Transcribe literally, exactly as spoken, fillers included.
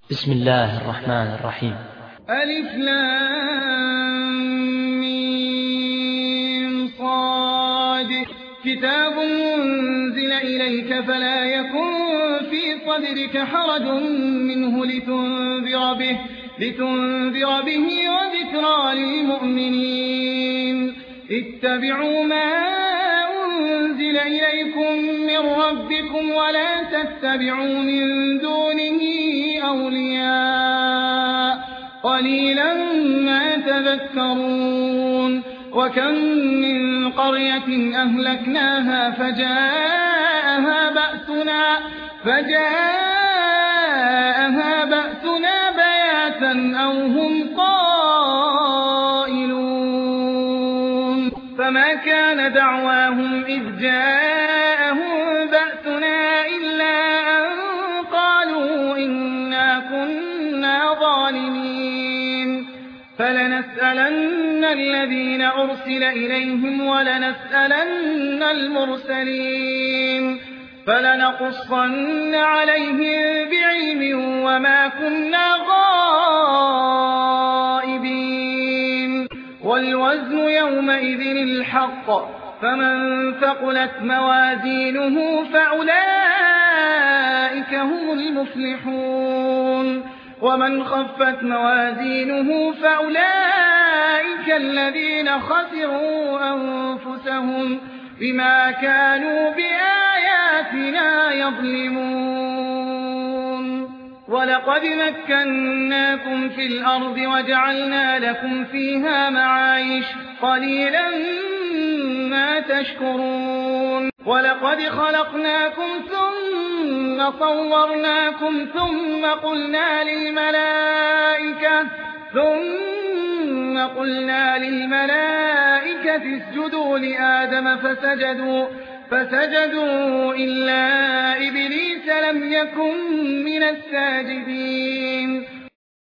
بسم الله الرحمن الرحيم. ألف لام ميم صاد كتاب أنزل إليك فلا يكن في صدرك حرج منه لتنذر به, لتنذر به وذكرى للمؤمنين. اتبعوا ما أنزل إليكم من ربكم ولا تتبعوا من دونه أولياء قليلا ما تذكرون. وكم من قرية أهلكناها فجاءها بأسنا, فجاءها بأسنا بياتا أو هم قائلون فما كان دعواهم إذ جاءهم بأسنا إلا أن قالوا إنا كنا ظالمين. فلنسألن الذين أرسل إليهم ولنسألن المرسلين فلنقصن عليهم بعلم وما كنا غائبين. والوزن يومئذ الحق فمن ثقلت موازينه فأولئك هم المفلحون ومن خفت موازينه فأولئك الذين خسروا أنفسهم بما كانوا بآياتنا يظلمون. ولقد مكناكم في الأرض وجعلنا لكم فيها معايش قليلا ما تشكرون. ولقد خلقناكم ثم صورناكم ثم قلنا للملائكة ثم قلنا للملائكة اسجدوا لآدم فسجدوا فسجدوا إلا إبليس لم يكن من الساجدين.